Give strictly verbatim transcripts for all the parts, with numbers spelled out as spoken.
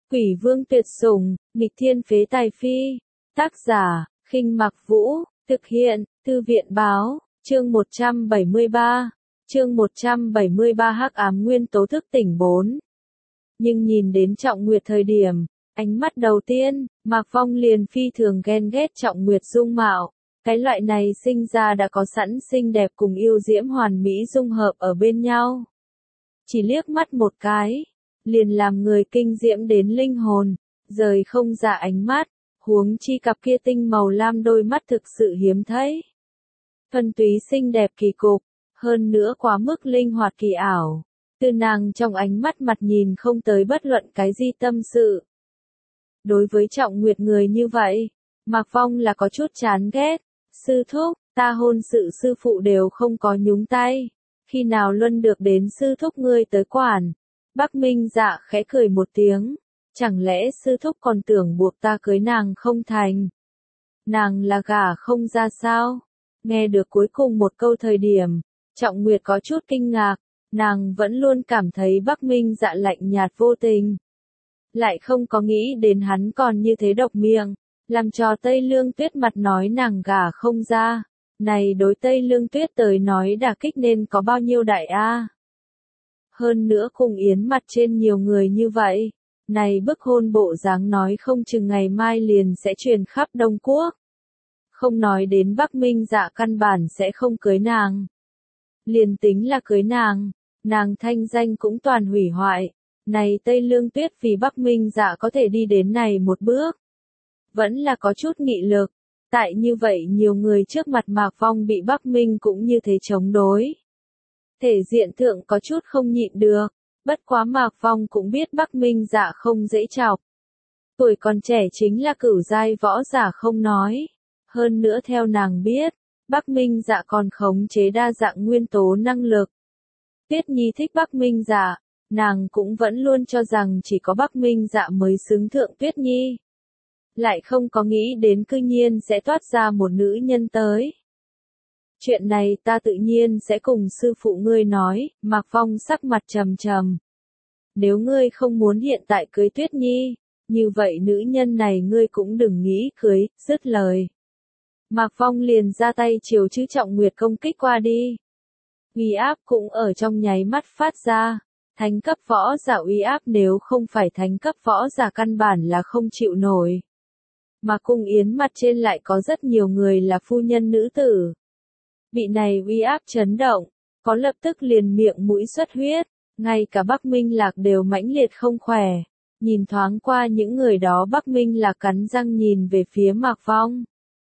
Quỷ vương tuyệt sủng, nghịch thiên phế tài phi. Tác giả, Khinh Mặc Vũ, thực hiện, Thư viện báo, chương một trăm bảy mươi ba. Chương một trăm bảy mươi ba Hắc ám nguyên tố thức tỉnh bốn. Nhưng nhìn đến Trọng Nguyệt thời điểm, ánh mắt đầu tiên, Mạc Phong liền phi thường ghen ghét Trọng Nguyệt dung mạo. Cái loại này sinh ra đã có sẵn xinh đẹp cùng yêu diễm hoàn mỹ dung hợp ở bên nhau. Chỉ liếc mắt một cái, liền làm người kinh diễm đến linh hồn, rời không ra ánh mắt, huống chi cặp kia tinh màu lam đôi mắt thực sự hiếm thấy. Thuần túy xinh đẹp kỳ cục, hơn nữa quá mức linh hoạt kỳ ảo, từ nàng trong ánh mắt mặt nhìn không tới bất luận cái gì tâm sự. Đối với Trọng Nguyệt người như vậy, Mạc Phong là có chút chán ghét. Sư thúc, ta hôn sự sư phụ đều không có nhúng tay, khi nào luân được đến sư thúc ngươi tới quản. Bắc Minh Dạ khẽ cười một tiếng, chẳng lẽ sư thúc còn tưởng buộc ta cưới nàng không thành? Nàng là gả không ra sao? Nghe được cuối cùng một câu thời điểm, Trọng Nguyệt có chút kinh ngạc, nàng vẫn luôn cảm thấy Bắc Minh Dạ lạnh nhạt vô tình. Lại không có nghĩ đến hắn còn như thế độc miệng, làm cho Tây Lương Tuyết mặt nói nàng gả không ra. Này đối Tây Lương Tuyết tới nói đả kích nên có bao nhiêu đại a? Hơn nữa cùng Yến mặt trên nhiều người như vậy, này bức hôn bộ dáng nói không chừng ngày mai liền sẽ truyền khắp Đông Quốc. Không nói đến Bắc Minh Dạ căn bản sẽ không cưới nàng. Liền tính là cưới nàng, nàng thanh danh cũng toàn hủy hoại. Này Tây Lương Tuyết vì Bắc Minh Dạ có thể đi đến này một bước, vẫn là có chút nghị lực. Tại như vậy nhiều người trước mặt Mạc Phong bị Bắc Minh cũng như thế chống đối. Thể diện thượng có chút không nhịn được, bất quá Mạc Phong cũng biết Bắc Minh Dạ không dễ chọc. Tuổi còn trẻ chính là cửu giai võ giả không nói. Hơn nữa theo nàng biết, Bắc Minh Dạ còn khống chế đa dạng nguyên tố năng lực. Tuyết Nhi thích Bắc Minh Dạ, nàng cũng vẫn luôn cho rằng chỉ có Bắc Minh Dạ mới xứng thượng Tuyết Nhi. Lại không có nghĩ đến cư nhiên sẽ toát ra một nữ nhân tới. Chuyện này ta tự nhiên sẽ cùng sư phụ ngươi nói. Mạc Phong sắc mặt trầm trầm. Nếu ngươi không muốn hiện tại cưới Tuyết Nhi, như vậy nữ nhân này ngươi cũng đừng nghĩ cưới. Dứt lời, Mạc Phong liền ra tay chiều chữ Trọng Nguyệt công kích qua đi. Uy áp cũng ở trong nháy mắt phát ra. Thánh cấp võ giả uy áp nếu không phải thánh cấp võ giả căn bản là không chịu nổi. Mà cung Yến mặt trên lại có rất nhiều người là phu nhân nữ tử. Vị này uy áp chấn động, có lập tức liền miệng mũi xuất huyết, ngay cả Bắc Minh Lạc đều mãnh liệt không khỏe. Nhìn thoáng qua những người đó, Bắc Minh Lạc cắn răng nhìn về phía Mạc Phong.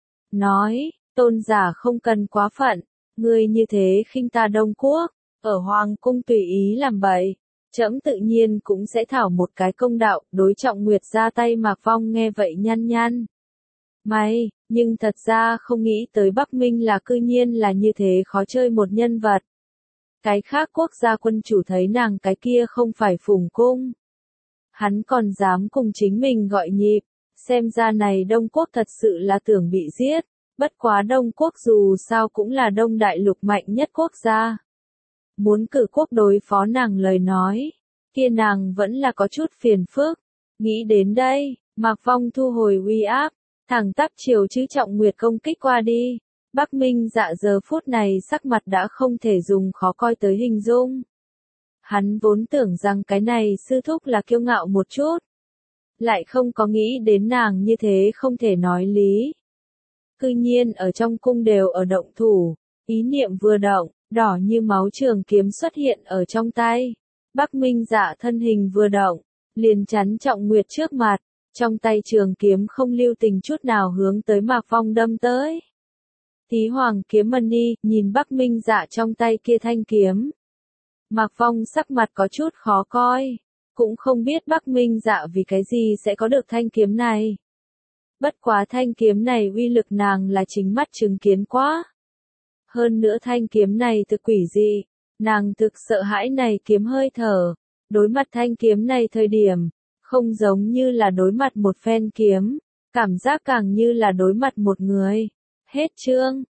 Nói, tôn giả không cần quá phận, ngươi như thế khinh ta Đông Quốc, ở Hoàng cung tùy ý làm bậy. Trẫm tự nhiên cũng sẽ thảo một cái công đạo. Đối Trọng Nguyệt ra tay. Mạc Phong nghe vậy nhăn nhăn mày, nhưng thật ra không nghĩ tới Bắc Minh là cư nhiên là như thế khó chơi một nhân vật. Cái khác quốc gia quân chủ thấy nàng cái kia không phải phùng cung, hắn còn dám cùng chính mình gọi nhịp, xem ra này Đông Quốc thật sự là tưởng bị giết. Bất quá Đông Quốc dù sao cũng là Đông Đại Lục mạnh nhất quốc gia. Muốn cử quốc đối phó nàng lời nói, kia nàng vẫn là có chút phiền phức. Nghĩ đến đây, Mạc Phong thu hồi uy áp, thẳng tắp chiều chữ Trọng Nguyệt công kích qua đi. Bắc Minh Dạ giờ phút này sắc mặt đã không thể dùng khó coi tới hình dung. Hắn vốn tưởng rằng cái này sư thúc là kiêu ngạo một chút, lại không có nghĩ đến nàng như thế không thể nói lý. Cư nhiên ở trong cung đều ở động thủ, ý niệm vừa động, đỏ như máu trường kiếm xuất hiện ở trong tay. Bắc Minh Dạ thân hình vừa động, liền chắn Trọng Nguyệt trước mặt, trong tay trường kiếm không lưu tình chút nào hướng tới Mạc Phong đâm tới. Tí Hoàng kiếm mân ni, nhìn Bắc Minh Dạ trong tay kia thanh kiếm. Mạc Phong sắc mặt có chút khó coi, cũng không biết Bắc Minh Dạ vì cái gì sẽ có được thanh kiếm này. Bất quá thanh kiếm này uy lực nàng là chính mắt chứng kiến quá. Hơn nữa thanh kiếm này thực quỷ dị, nàng thực sợ hãi này kiếm hơi thở. Đối mặt thanh kiếm này thời điểm, không giống như là đối mặt một phen kiếm, cảm giác càng như là đối mặt một người. Hết chương.